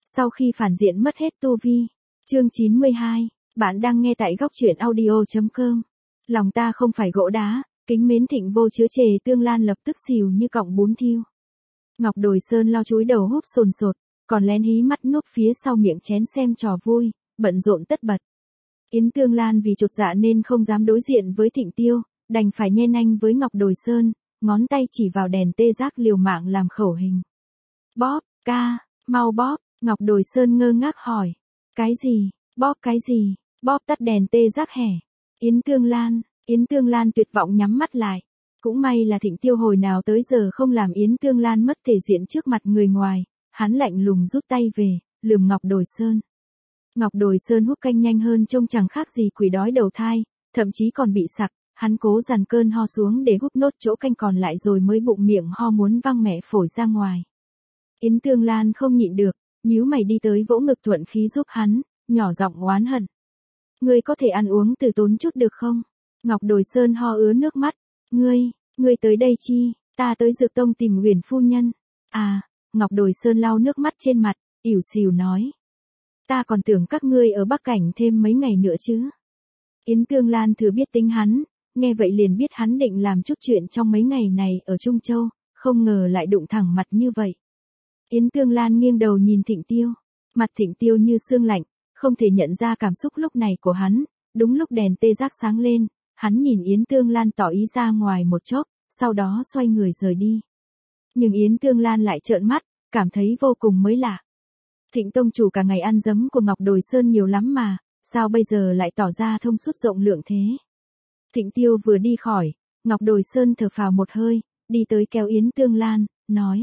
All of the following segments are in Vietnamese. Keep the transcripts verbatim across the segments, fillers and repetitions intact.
Sau khi phản diện mất hết tu vi. Chương chín mươi hai, bạn đang nghe tại góc truyện audio chấm com. Lòng ta không phải gỗ đá, kính mến thịnh vô chứa chề Tương Lan lập tức xìu như cọng bún thiêu. Ngọc Đồi Sơn lo chúi đầu húp sồn sột, còn lén hí mắt núp phía sau miệng chén xem trò vui, bận rộn tất bật. Yến Tương Lan vì chột dạ nên không dám đối diện với Thịnh Tiêu, đành phải nhen anh với Ngọc Đồi Sơn, ngón tay chỉ vào đèn tê giác liều mạng làm khẩu hình. Bóp, ca, mau bóp, Ngọc Đồi Sơn ngơ ngác hỏi. Cái gì, bóp cái gì, bóp tắt đèn tê giác hẻ. Yến Tương Lan, Yến Tương Lan tuyệt vọng nhắm mắt lại. Cũng may là Thịnh Tiêu hồi nào tới giờ không làm Yến Tương Lan mất thể diện trước mặt người ngoài, hắn lạnh lùng rút tay về, lườm Ngọc Đồi Sơn. Ngọc Đồi Sơn hút canh nhanh hơn trông chẳng khác gì quỷ đói đầu thai, thậm chí còn bị sặc, hắn cố dằn cơn ho xuống để hút nốt chỗ canh còn lại rồi mới bụng miệng ho muốn văng mẹ phổi ra ngoài. Yến Tương Lan không nhịn được, nhíu mày đi tới vỗ ngực thuận khí giúp hắn, nhỏ giọng oán hận. Ngươi có thể ăn uống từ tốn chút được không? Ngọc Đồi Sơn ho ứa nước mắt. Ngươi, ngươi tới đây chi? Ta tới Dược Tông tìm Huyền phu nhân. À, Ngọc Đồi Sơn lau nước mắt trên mặt, ỉu xìu nói. Ta còn tưởng các ngươi ở Bắc Cảnh thêm mấy ngày nữa chứ. Yến Tương Lan thừa biết tính hắn, nghe vậy liền biết hắn định làm chút chuyện trong mấy ngày này ở Trung Châu, không ngờ lại đụng thẳng mặt như vậy. Yến Tương Lan nghiêng đầu nhìn Thịnh Tiêu, mặt Thịnh Tiêu như sương lạnh, không thể nhận ra cảm xúc lúc này của hắn, đúng lúc đèn tê giác sáng lên, hắn nhìn Yến Tương Lan tỏ ý ra ngoài một chốc, sau đó xoay người rời đi. Nhưng Yến Tương Lan lại trợn mắt, cảm thấy vô cùng mới lạ. Thịnh tông chủ cả ngày ăn dấm của Ngọc Đồi Sơn nhiều lắm mà, sao bây giờ lại tỏ ra thông suốt rộng lượng thế? Thịnh Tiêu vừa đi khỏi, Ngọc Đồi Sơn thở phào một hơi, đi tới kéo Yến Tương Lan, nói.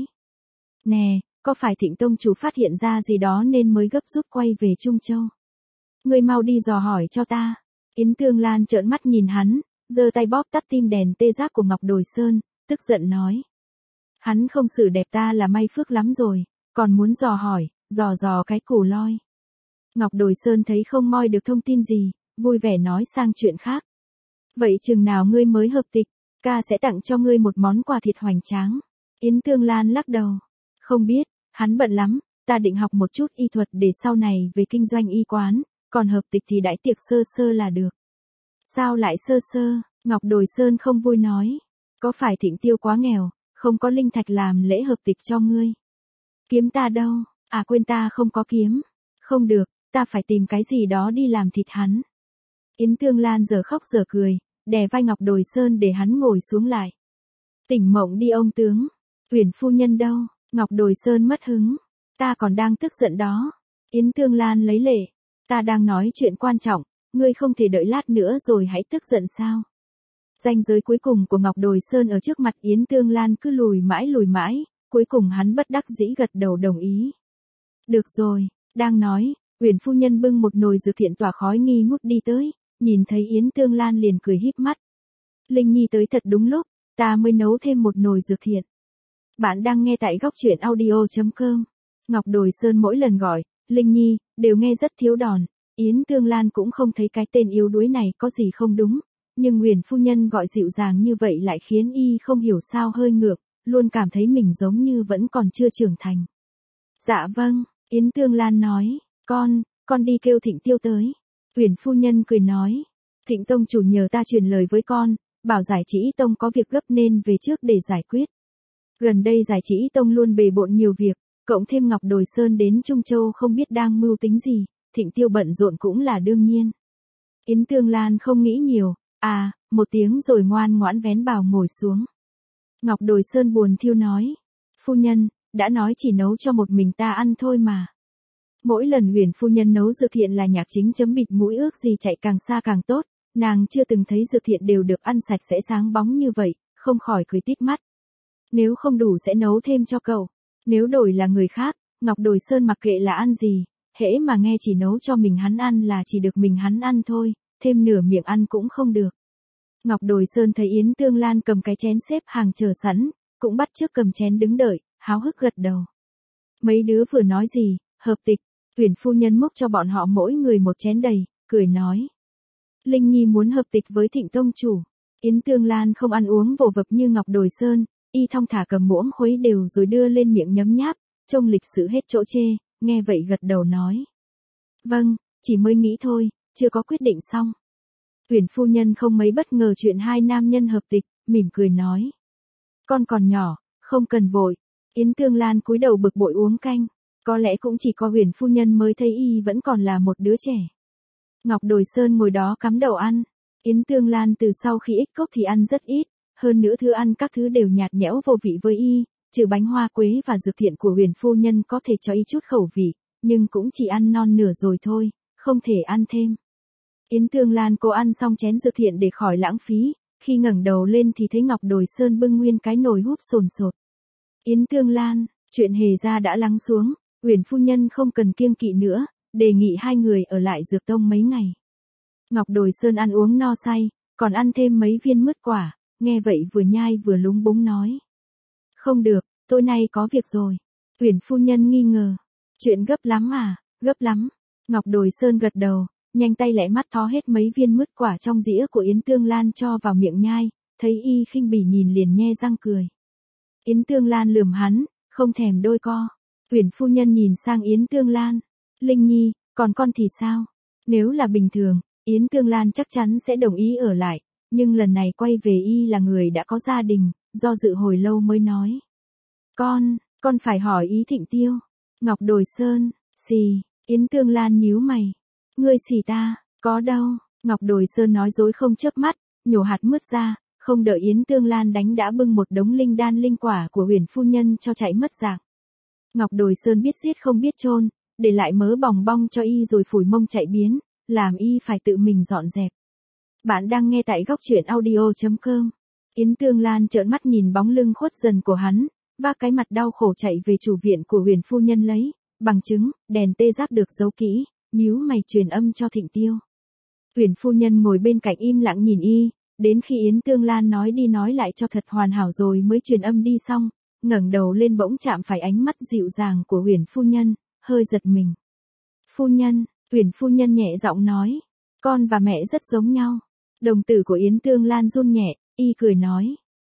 Nè, có phải Thịnh tông chủ phát hiện ra gì đó nên mới gấp rút quay về Trung Châu? Ngươi mau đi dò hỏi cho ta. Yến Tương Lan trợn mắt nhìn hắn, giơ tay bóp tắt tim đèn tê giác của Ngọc Đồi Sơn, tức giận nói. Hắn không xử đẹp ta là may phước lắm rồi, còn muốn dò hỏi, dò dò cái củ loi. Ngọc Đồi Sơn thấy không moi được thông tin gì, vui vẻ nói sang chuyện khác. Vậy chừng nào ngươi mới hợp tịch, ca sẽ tặng cho ngươi một món quà thiệt hoành tráng. Yến Tương Lan lắc đầu. Không biết, hắn bận lắm, ta định học một chút y thuật để sau này về kinh doanh y quán, còn hợp tịch thì đãi tiệc sơ sơ là được. Sao lại sơ sơ? Ngọc Đồi Sơn không vui nói. Có phải Thịnh Tiêu quá nghèo, không có linh thạch làm lễ hợp tịch cho ngươi? Kiếm ta đâu? À quên ta không có kiếm. Không được, ta phải tìm cái gì đó đi làm thịt hắn. Yến Tương Lan giờ khóc giờ cười, đè vai Ngọc Đồi Sơn để hắn ngồi xuống lại. Tỉnh mộng đi ông tướng. Huyền phu nhân đâu? Ngọc Đồi Sơn mất hứng. Ta còn đang tức giận đó. Yến Tương Lan lấy lệ. Ta đang nói chuyện quan trọng, ngươi không thể đợi lát nữa rồi hãy tức giận sao? Ranh giới cuối cùng của Ngọc Đồi Sơn ở trước mặt Yến Tương Lan cứ lùi mãi lùi mãi, cuối cùng hắn bất đắc dĩ gật đầu đồng ý. Được rồi, đang nói, Huyền phu nhân bưng một nồi dược thiện tỏa khói nghi ngút đi tới, nhìn thấy Yến Tương Lan liền cười híp mắt. Linh Nhi tới thật đúng lúc, ta mới nấu thêm một nồi dược thiện. Bạn đang nghe tại góc truyện audio chấm com. Ngọc Đồi Sơn mỗi lần gọi, Linh Nhi, đều nghe rất thiếu đòn. Yến Tương Lan cũng không thấy cái tên yếu đuối này có gì không đúng. Nhưng Huyền phu nhân gọi dịu dàng như vậy lại khiến y không hiểu sao hơi ngược, luôn cảm thấy mình giống như vẫn còn chưa trưởng thành. Dạ vâng, Yến Tương Lan nói, con, con đi kêu Thịnh Tiêu tới. Huyền phu nhân cười nói, Thịnh tông chủ nhờ ta truyền lời với con, bảo Giải Chỉ Tông có việc gấp nên về trước để giải quyết. Gần đây Giải Chỉ Tông luôn bề bộn nhiều việc, cộng thêm Ngọc Đồi Sơn đến Trung Châu không biết đang mưu tính gì, Thịnh Tiêu bận rộn cũng là đương nhiên. Yến Tương Lan không nghĩ nhiều, à, một tiếng rồi ngoan ngoãn vén bào ngồi xuống. Ngọc Đồi Sơn buồn thiêu nói, phu nhân, đã nói chỉ nấu cho một mình ta ăn thôi mà. Mỗi lần Huyền phu nhân nấu dược thiện là nhạc chính chấm bịt mũi ước gì chạy càng xa càng tốt, nàng chưa từng thấy dược thiện đều được ăn sạch sẽ sáng bóng như vậy, không khỏi cười tít mắt. Nếu không đủ sẽ nấu thêm cho cậu. Nếu đổi là người khác, Ngọc Đồi Sơn mặc kệ là ăn gì, hễ mà nghe chỉ nấu cho mình hắn ăn là chỉ được mình hắn ăn thôi, thêm nửa miệng ăn cũng không được. Ngọc Đồi Sơn thấy Yến Tương Lan cầm cái chén xếp hàng chờ sẵn, cũng bắt chước cầm chén đứng đợi, háo hức gật đầu. Mấy đứa vừa nói gì, hợp tịch, Huyền phu nhân múc cho bọn họ mỗi người một chén đầy, cười nói. Linh Nhi muốn hợp tịch với Thịnh tông chủ. Yến Tương Lan không ăn uống vồ vập như Ngọc Đồi Sơn, y thong thả cầm muỗng khuấy đều rồi đưa lên miệng nhấm nháp, trông lịch sự hết chỗ chê, nghe vậy gật đầu nói. Vâng, chỉ mới nghĩ thôi, chưa có quyết định xong. Uyển phu nhân không mấy bất ngờ chuyện hai nam nhân hợp tịch, mỉm cười nói. Con còn nhỏ, không cần vội. Yến Tương Lan cúi đầu bực bội uống canh. Có lẽ cũng chỉ có Uyển phu nhân mới thấy y vẫn còn là một đứa trẻ. Ngọc Đồi Sơn ngồi đó cắm đầu ăn. Yến Tương Lan từ sau khi ích cốc thì ăn rất ít, hơn nữa thứ ăn các thứ đều nhạt nhẽo vô vị với y, trừ bánh hoa quế và dược thiện của Uyển phu nhân có thể cho y chút khẩu vị, nhưng cũng chỉ ăn non nửa rồi thôi, không thể ăn thêm. Yến Tương Lan cố ăn xong chén dược thiện để khỏi lãng phí, khi ngẩng đầu lên thì thấy Ngọc Đồi Sơn bưng nguyên cái nồi húp sồn sột. Yến Tương Lan, chuyện hề ra đã lắng xuống, Uyển phu nhân không cần kiêng kỵ nữa, đề nghị hai người ở lại Dược Tông mấy ngày. Ngọc Đồi Sơn ăn uống no say, còn ăn thêm mấy viên mứt quả, nghe vậy vừa nhai vừa lúng búng nói. Không được, tối nay có việc rồi. Uyển phu nhân nghi ngờ. Chuyện gấp lắm à, gấp lắm. Ngọc Đồi Sơn gật đầu, nhanh tay lẹ mắt thó hết mấy viên mứt quả trong dĩa của Yến Tương Lan cho vào miệng nhai, thấy y khinh bỉ nhìn liền nhe răng cười. Yến Tương Lan lườm hắn, không thèm đôi co. Uyển phu nhân nhìn sang Yến Tương Lan. Linh Nhi, còn con thì sao? Nếu là bình thường, Yến Tương Lan chắc chắn sẽ đồng ý ở lại, nhưng lần này quay về y là người đã có gia đình, do dự hồi lâu mới nói. Con, con phải hỏi ý Thịnh Tiêu. Ngọc Đồi Sơn, xì, Yến Tương Lan nhíu mày. Ngươi xì ta, có đâu, Ngọc Đồi Sơn nói dối không chớp mắt, nhổ hạt mứt ra, không đợi Yến Tương Lan đánh đã bưng một đống linh đan linh quả của Uyển phu nhân cho chạy mất dạng. Ngọc Đồi Sơn biết giết không biết chôn, để lại mớ bòng bong cho y rồi phủi mông chạy biến, làm y phải tự mình dọn dẹp. Bạn đang nghe tại góc truyện audio chấm com. Yến Tương Lan trợn mắt nhìn bóng lưng khuất dần của hắn, vác cái mặt đau khổ chạy về chủ viện của Uyển phu nhân lấy bằng chứng, đèn tê giác được giấu kỹ, nhíu mày truyền âm cho Thịnh Tiêu. Uyển phu nhân ngồi bên cạnh im lặng nhìn y, đến khi Yến Tương Lan nói đi nói lại cho thật hoàn hảo rồi mới truyền âm đi xong, ngẩng đầu lên bỗng chạm phải ánh mắt dịu dàng của Uyển phu nhân, hơi giật mình. Phu nhân, Uyển phu nhân nhẹ giọng nói, con và mẹ rất giống nhau. Đồng tử của Yến Tương Lan run nhẹ, y cười nói.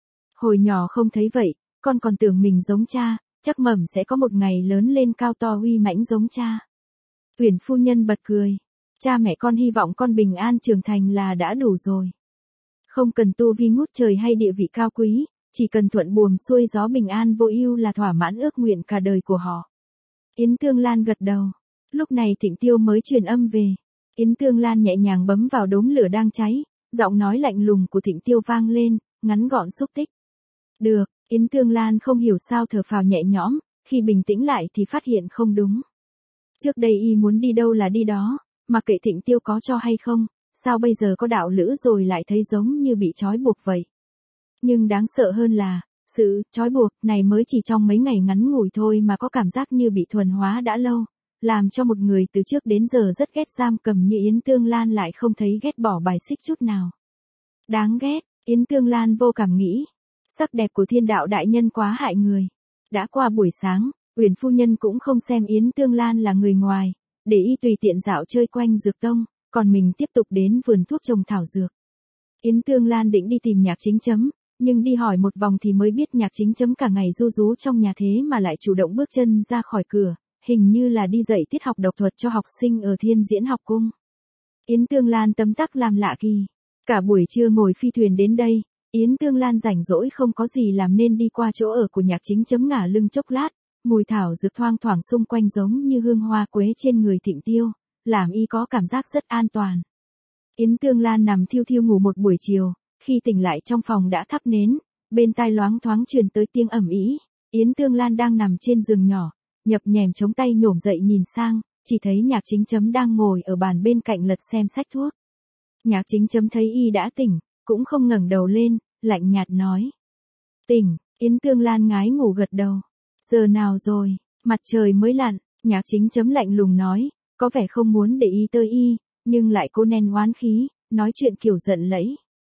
Hồi nhỏ không thấy vậy, con còn tưởng mình giống cha, chắc mầm sẽ có một ngày lớn lên cao to uy mãnh giống cha. Uyển phu nhân bật cười, cha mẹ con hy vọng con bình an trưởng thành là đã đủ rồi. Không cần tu vi ngút trời hay địa vị cao quý, chỉ cần thuận buồm xuôi gió bình an vô ưu là thỏa mãn ước nguyện cả đời của họ. Yến Tương Lan gật đầu. Lúc này Thịnh Tiêu mới truyền âm về. Yến Tương Lan nhẹ nhàng bấm vào đốm lửa đang cháy, giọng nói lạnh lùng của Thịnh Tiêu vang lên, ngắn gọn xúc tích. Được, Yến Tương Lan không hiểu sao thở phào nhẹ nhõm, khi bình tĩnh lại thì phát hiện không đúng. Trước đây y muốn đi đâu là đi đó, mà kệ Thịnh Tiêu có cho hay không, sao bây giờ có đạo lữ rồi lại thấy giống như bị trói buộc vậy. Nhưng đáng sợ hơn là, sự trói buộc này mới chỉ trong mấy ngày ngắn ngủi thôi mà có cảm giác như bị thuần hóa đã lâu, làm cho một người từ trước đến giờ rất ghét giam cầm như Yến Tương Lan lại không thấy ghét bỏ bài xích chút nào. Đáng ghét, Yến Tương Lan vô cảm nghĩ, sắc đẹp của thiên đạo đại nhân quá hại người. Đã qua buổi sáng, Uyển phu nhân cũng không xem Yến Tương Lan là người ngoài, để y tùy tiện dạo chơi quanh Dược Tông, còn mình tiếp tục đến vườn thuốc trồng thảo dược. Yến Tương Lan định đi tìm Nhạc Chính Chấm, nhưng đi hỏi một vòng thì mới biết Nhạc Chính Chấm cả ngày ru rú trong nhà thế mà lại chủ động bước chân ra khỏi cửa, hình như là đi dạy tiết học độc thuật cho học sinh ở Thiên Diễn học cung. Yến Tương Lan tấm tắc làm lạ kỳ. Cả buổi trưa ngồi phi thuyền đến đây, Yến Tương Lan rảnh rỗi không có gì làm nên đi qua chỗ ở của Nhạc Chính Chấm ngả lưng chốc lát, mùi thảo dược thoang thoảng xung quanh giống như hương hoa quế trên người Thịnh Tiêu, làm y có cảm giác rất an toàn. Yến Tương Lan nằm thiêu thiêu ngủ một buổi chiều, khi tỉnh lại trong phòng đã thắp nến, bên tai loáng thoáng truyền tới tiếng ầm ĩ. Yến Tương Lan đang nằm trên giường nhỏ, nhập nhèm chống tay nhổm dậy nhìn sang, chỉ thấy Nhạc Chính Chấm đang ngồi ở bàn bên cạnh lật xem sách thuốc. Nhạc Chính Chấm thấy y đã tỉnh, cũng không ngẩng đầu lên, lạnh nhạt nói. Tỉnh, Yến Tương Lan ngái ngủ gật đầu. Giờ nào rồi, mặt trời mới lặn, Nhạc Chính Chấm lạnh lùng nói, có vẻ không muốn để ý tới y, nhưng lại cố nén oán khí, nói chuyện kiểu giận lẫy.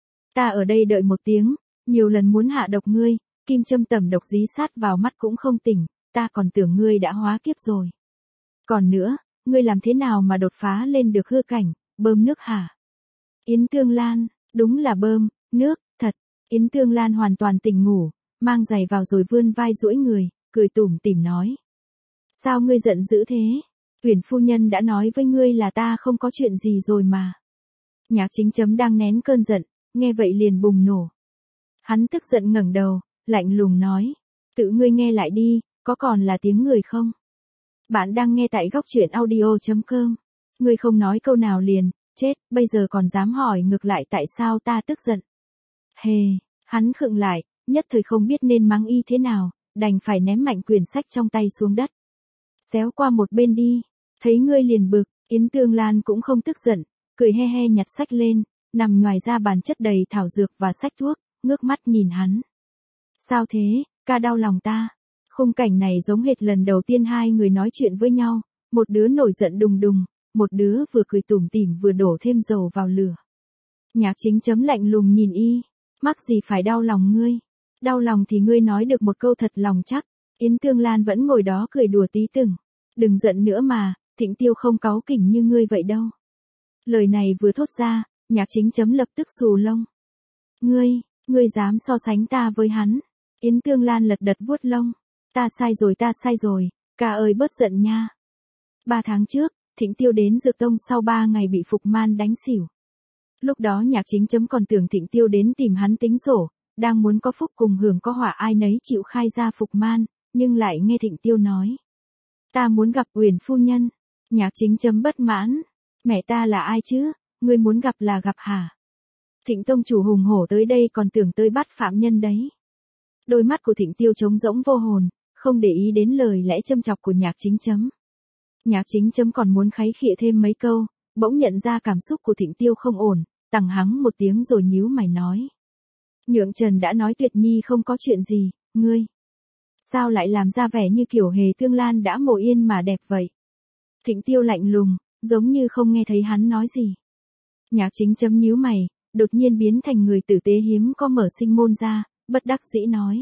Ta ở đây đợi một tiếng, nhiều lần muốn hạ độc ngươi, kim châm tẩm độc dí sát vào mắt cũng không tỉnh, ta còn tưởng ngươi đã hóa kiếp rồi. Còn nữa, ngươi làm thế nào mà đột phá lên được hư cảnh, bơm nước hả? Yến Tương Lan, đúng là bơm, nước, thật. Yến Tương Lan hoàn toàn tỉnh ngủ, mang giày vào rồi vươn vai duỗi người, cười tủm tỉm nói. Sao ngươi giận dữ thế? Uyển phu nhân đã nói với ngươi là ta không có chuyện gì rồi mà. Nhạc Chính Chấm đang nén cơn giận, nghe vậy liền bùng nổ. Hắn tức giận ngẩng đầu, lạnh lùng nói, tự ngươi nghe lại đi, có còn là tiếng người không? Bạn đang nghe tại góc truyện audio chấm com. Ngươi không nói câu nào liền, chết, bây giờ còn dám hỏi ngược lại tại sao ta tức giận. Hề, hắn khựng lại, nhất thời không biết nên mắng y thế nào, đành phải ném mạnh quyển sách trong tay xuống đất. Xéo qua một bên đi, thấy ngươi liền bực, Yến Tương Lan cũng không tức giận, cười he he nhặt sách lên, nằm nhoài ra bàn chất đầy thảo dược và sách thuốc, ngước mắt nhìn hắn. Sao thế, ca đau lòng ta? Khung cảnh này giống hệt lần đầu tiên hai người nói chuyện với nhau, một đứa nổi giận đùng đùng, một đứa vừa cười tủm tỉm vừa đổ thêm dầu vào lửa. Nhạc Chính Chấm lạnh lùng nhìn y, mắc gì phải đau lòng ngươi? Đau lòng thì ngươi nói được một câu thật lòng chắc. Yến Tương Lan vẫn ngồi đó cười đùa tí từng. Đừng giận nữa mà, Thịnh Tiêu không cáu kỉnh như ngươi vậy đâu. Lời này vừa thốt ra, Nhạc Chính Chấm lập tức xù lông. Ngươi, ngươi dám so sánh ta với hắn? Yến Tương Lan lật đật vuốt lông. Ta sai rồi ta sai rồi, ca ơi bớt giận nha. Ba tháng trước, Thịnh Tiêu đến Dược Tông sau ba ngày bị Phục Man đánh xỉu. Lúc đó Nhạc Chính Chấm còn tưởng Thịnh Tiêu đến tìm hắn tính sổ, đang muốn có phúc cùng hưởng có họa ai nấy chịu khai ra Phục Man, nhưng lại nghe Thịnh Tiêu nói. Ta muốn gặp Uyển phu nhân. Nhạc Chính Chấm bất mãn. Mẹ ta là ai chứ, ngươi muốn gặp là gặp hả? Thịnh Tông chủ hùng hổ tới đây còn tưởng tới bắt phạm nhân đấy. Đôi mắt của Thịnh Tiêu trống rỗng vô hồn, không để ý đến lời lẽ châm chọc của Nhạc Chính Chấm. Nhạc Chính Chấm còn muốn kháy khịa thêm mấy câu, bỗng nhận ra cảm xúc của Thịnh Tiêu không ổn, tằng hắng một tiếng rồi nhíu mày nói. Nhượng Trần đã nói Tuyệt Nhi không có chuyện gì, ngươi. Sao lại làm ra vẻ như kiểu Hề Tương Lan đã mộ yên mà đẹp vậy? Thịnh Tiêu lạnh lùng, giống như không nghe thấy hắn nói gì. Nhạc Chính Chấm nhíu mày, đột nhiên biến thành người tử tế hiếm có mở sinh môn ra, bất đắc dĩ nói.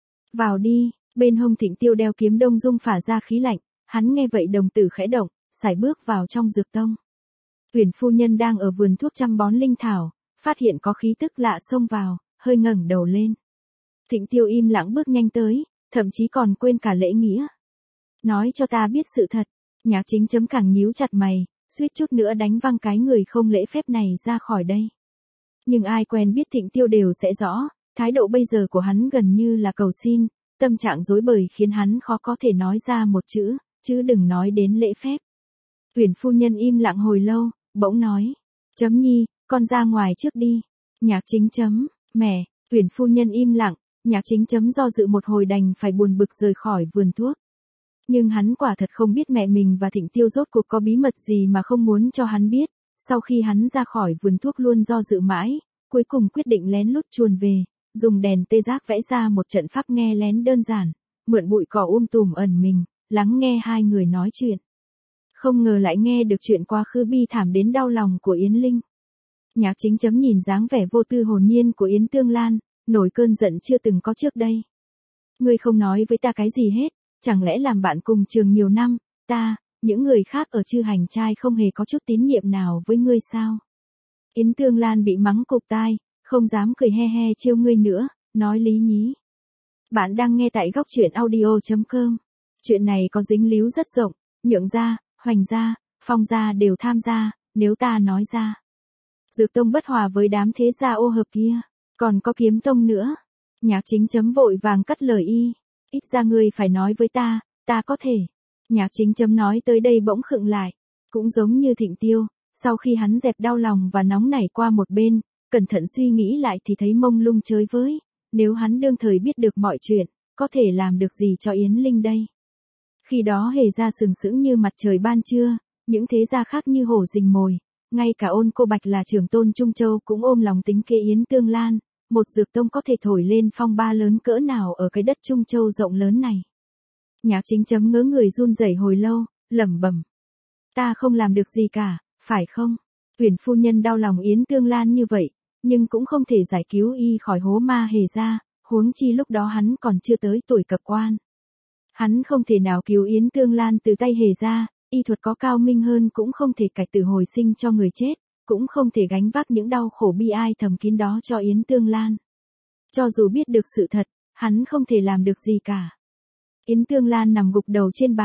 Vào đi, bên hông Thịnh Tiêu đeo kiếm Đông Dung phả ra khí lạnh, hắn nghe vậy đồng tử khẽ động, sải bước vào trong Dược Tông. Uyển phu nhân đang ở vườn thuốc chăm bón linh thảo, phát hiện có khí tức lạ xông vào, hơi ngẩng đầu lên. Thịnh Tiêu im lặng bước nhanh tới, thậm chí còn quên cả lễ nghĩa. Nói cho ta biết sự thật. Nhạc Chính Chấm càng nhíu chặt mày, suýt chút nữa đánh văng cái người không lễ phép này ra khỏi đây. Nhưng ai quen biết Thịnh Tiêu đều sẽ rõ, thái độ bây giờ của hắn gần như là cầu xin, tâm trạng rối bời khiến hắn khó có thể nói ra một chữ, chứ đừng nói đến lễ phép. Uyển phu nhân im lặng hồi lâu, bỗng nói, Chấm Nhi, con ra ngoài trước đi. Nhạc Chính Chấm, mẹ. Uyển phu nhân im lặng, Nhạc Chính Chấm do dự một hồi đành phải buồn bực rời khỏi vườn thuốc. Nhưng hắn quả thật không biết mẹ mình và Thịnh Tiêu rốt cuộc có bí mật gì mà không muốn cho hắn biết. Sau khi hắn ra khỏi vườn thuốc luôn do dự mãi, cuối cùng quyết định lén lút chuồn về, dùng đèn tê giác vẽ ra một trận pháp nghe lén đơn giản, mượn bụi cỏ um tùm ẩn mình, lắng nghe hai người nói chuyện. Không ngờ lại nghe được chuyện quá khứ bi thảm đến đau lòng của Yến Linh. Nhạc Chính Chấm nhìn dáng vẻ vô tư hồn nhiên của Yến Tương Lan, nổi cơn giận chưa từng có trước đây. Ngươi không nói với ta cái gì hết, chẳng lẽ làm bạn cùng trường nhiều năm, ta, những người khác ở Chư Hành Trai không hề có chút tín nhiệm nào với ngươi sao? Yến Tương Lan bị mắng cụp tai, không dám cười he he trêu ngươi nữa, nói lý nhí. Bạn đang nghe tại góc truyện audio chấm com. Chuyện này có dính líu rất rộng, Nhượng gia, Hoành gia, Phong gia đều tham gia, nếu ta nói ra. Dược Tông bất hòa với đám thế gia ô hợp kia, còn có Kiếm Tông nữa. Nhạc Chính Chấm vội vàng cắt lời y, ít ra ngươi phải nói với ta, ta có thể. Nhạc Chính Chấm nói tới đây bỗng khựng lại, cũng giống như Thịnh Tiêu, sau khi hắn dẹp đau lòng và nóng nảy qua một bên, cẩn thận suy nghĩ lại thì thấy mông lung chơi với, nếu hắn đương thời biết được mọi chuyện, có thể làm được gì cho Yến Linh đây. Khi đó Hề gia sừng sững như mặt trời ban trưa, những thế gia khác như hổ rình mồi, ngay cả Ôn Cô Bạch là trưởng tôn Trung Châu cũng ôm lòng tính kế Yến Tương Lan, một Dược Tông có thể thổi lên phong ba lớn cỡ nào ở cái đất Trung Châu rộng lớn này. Nhạc Chính Chấm ngớ người run rẩy hồi lâu, lẩm bẩm. Ta không làm được gì cả, phải không? Uyển phu nhân đau lòng Yến Tương Lan như vậy, nhưng cũng không thể giải cứu y khỏi hố ma Hề gia, huống chi lúc đó hắn còn chưa tới tuổi cập quan. Hắn không thể nào cứu Yến Tương Lan từ tay Hề gia, y thuật có cao minh hơn cũng không thể cải tử hồi sinh cho người chết, cũng không thể gánh vác những đau khổ bi ai thầm kín đó cho Yến Tương Lan. Cho dù biết được sự thật, hắn không thể làm được gì cả. Yến Tương Lan nằm gục đầu trên bàn,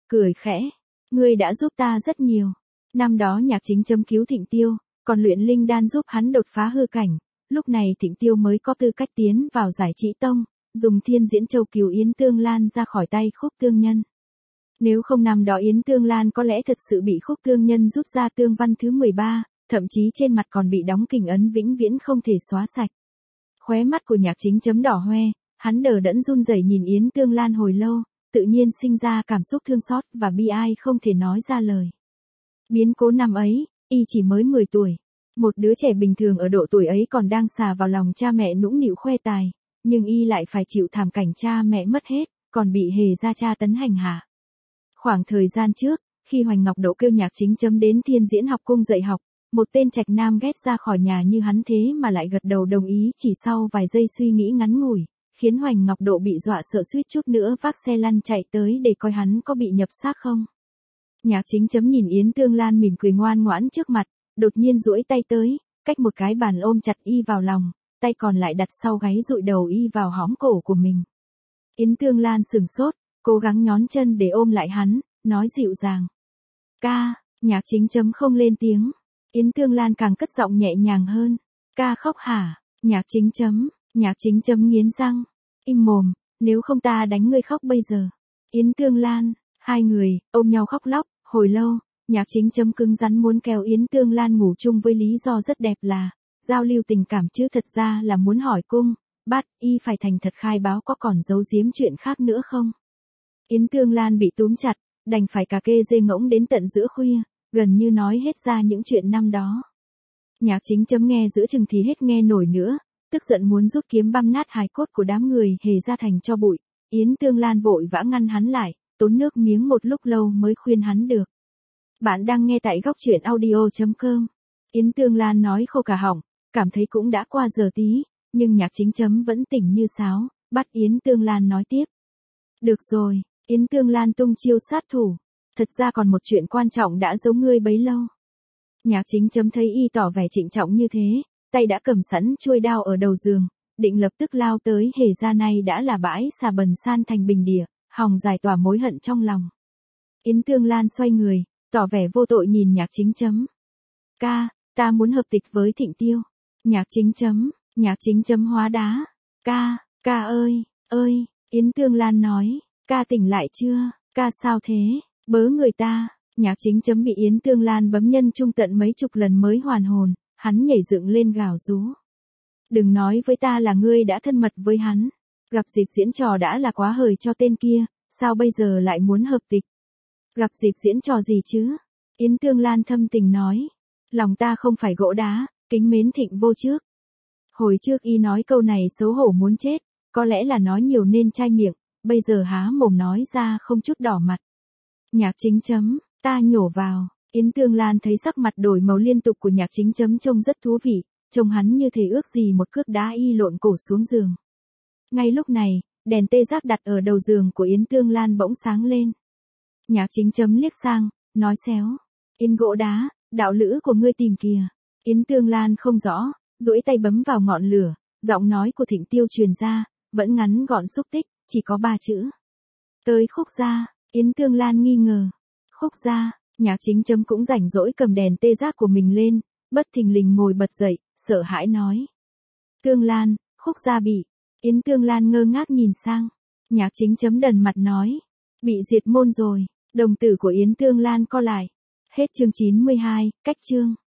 cười khẽ. Ngươi đã giúp ta rất nhiều. Năm đó Nhạc Chính chấm cứu Thịnh Tiêu, còn luyện linh đan giúp hắn đột phá hư cảnh. Lúc này Thịnh Tiêu mới có tư cách tiến vào Giải Trí Tông, dùng Thiên Diễn Châu cứu Yến Tương Lan ra khỏi tay Khúc Tương Nhân. Nếu không năm đó Yến Tương Lan có lẽ thật sự bị Khúc Tương Nhân rút ra tương văn thứ mười ba, thậm chí trên mặt còn bị đóng kình ấn vĩnh viễn không thể xóa sạch. Khóe mắt của Nhạc Chính chấm đỏ hoe, hắn đờ đẫn run rẩy nhìn Yến Tương Lan hồi lâu, tự nhiên sinh ra cảm xúc thương xót và bi ai không thể nói ra lời. Biến cố năm ấy, y chỉ mới mười tuổi. Một đứa trẻ bình thường ở độ tuổi ấy còn đang xà vào lòng cha mẹ nũng nịu khoe tài, nhưng y lại phải chịu thảm cảnh cha mẹ mất hết, còn bị hề gia cha tấn hành hạ. Khoảng thời gian trước, khi Hoành Ngọc Độ kêu Nhạc Chính chấm đến Thiên Diễn học cung dạy học, một tên trạch nam ghét ra khỏi nhà như hắn thế mà lại gật đầu đồng ý chỉ sau vài giây suy nghĩ ngắn ngủi, khiến Hoành Ngọc Độ bị dọa sợ suýt chút nữa vác xe lăn chạy tới để coi hắn có bị nhập xác không. Nhạc Chính chấm nhìn Yến Tương Lan mỉm cười ngoan ngoãn trước mặt, đột nhiên duỗi tay tới, cách một cái bàn ôm chặt y vào lòng, tay còn lại đặt sau gáy dụi đầu y vào hõm cổ của mình. Yến Tương Lan sừng sốt, cố gắng nhón chân để ôm lại hắn, nói dịu dàng. Ca, Nhạc Chính chấm không lên tiếng. Yến Tương Lan càng cất giọng nhẹ nhàng hơn. Ca khóc hả? Nhạc Chính chấm, Nhạc Chính chấm nghiến răng. Im mồm, nếu không ta đánh ngươi khóc bây giờ. Yến Tương Lan, hai người, ôm nhau khóc lóc, hồi lâu, Nhạc Chính chấm cứng rắn muốn kéo Yến Tương Lan ngủ chung với lý do rất đẹp là, giao lưu tình cảm chứ thật ra là muốn hỏi cung, bắt y phải thành thật khai báo có còn giấu giếm chuyện khác nữa không. Yến Tương Lan bị túm chặt, đành phải cà kê dê ngỗng đến tận giữa khuya, gần như nói hết ra những chuyện năm đó. Nhạc Chính chấm nghe giữa chừng thì hết nghe nổi nữa, tức giận muốn rút kiếm băm nát hài cốt của đám người hề ra thành cho bụi. Yến Tương Lan vội vã ngăn hắn lại, tốn nước miếng một lúc lâu mới khuyên hắn được. Bạn đang nghe tại góc truyện audio chấm com. Yến Tương Lan nói khô cả họng, cảm thấy cũng đã qua giờ tí, nhưng Nhạc Chính chấm vẫn tỉnh như sáo, bắt Yến Tương Lan nói tiếp. Được rồi, Yến Tương Lan tung chiêu sát thủ. Thật ra còn một chuyện quan trọng đã giấu ngươi bấy lâu. Nhạc Chính chấm thấy y tỏ vẻ trịnh trọng như thế, tay đã cầm sẵn chuôi đao ở đầu giường, định lập tức lao tới hề ra này đã là bãi xà bần san thành bình địa, hòng giải tỏa mối hận trong lòng. Yến Tương Lan xoay người, tỏ vẻ vô tội nhìn Nhạc Chính chấm. Ca, ta muốn hợp tịch với Thịnh Tiêu. Nhạc Chính chấm, Nhạc Chính chấm hóa đá. Ca, ca ơi, ơi, Yến Tương Lan nói, ca tỉnh lại chưa, ca sao thế, bớ người ta. Nhạc Chính chấm bị Yến Tương Lan bấm nhân trung tận mấy chục lần mới hoàn hồn, hắn nhảy dựng lên gào rú. Đừng nói với ta là ngươi đã thân mật với hắn, gặp dịp diễn trò đã là quá hời cho tên kia, sao bây giờ lại muốn hợp tịch? Gặp dịp diễn trò gì chứ? Yến Tương Lan thâm tình nói, lòng ta không phải gỗ đá, kính mến Thịnh vô trước. Hồi trước y nói câu này xấu hổ muốn chết, có lẽ là nói nhiều nên chai miệng, bây giờ há mồm nói ra không chút đỏ mặt. Nhạc Chính chấm, ta nhổ vào. Yến Tương Lan thấy sắc mặt đổi màu liên tục của Nhạc Chính chấm trông rất thú vị, trông hắn như thể ước gì một cước đá y lộn cổ xuống giường. Ngay lúc này, đèn tê giác đặt ở đầu giường của Yến Tương Lan bỗng sáng lên. Nhạc Chính chấm liếc sang, nói xéo. Yến gỗ đá, đạo lữ của ngươi tìm kìa. Yến Tương Lan không rõ, duỗi tay bấm vào ngọn lửa, giọng nói của Thịnh Tiêu truyền ra, vẫn ngắn gọn xúc tích, chỉ có ba chữ. Tới Khúc gia. Yến Tương Lan nghi ngờ. Khúc gia. Nhạc Chính chấm cũng rảnh rỗi cầm đèn tê giác của mình lên, bất thình lình ngồi bật dậy, sợ hãi nói. Tương Lan, Khúc gia bị. Yến Tương Lan ngơ ngác nhìn sang. Nhạc Chính chấm đần mặt nói. Bị diệt môn rồi. Đồng tử của Yến Tương Lan co lại. Hết chương chín mươi hai, cách chương.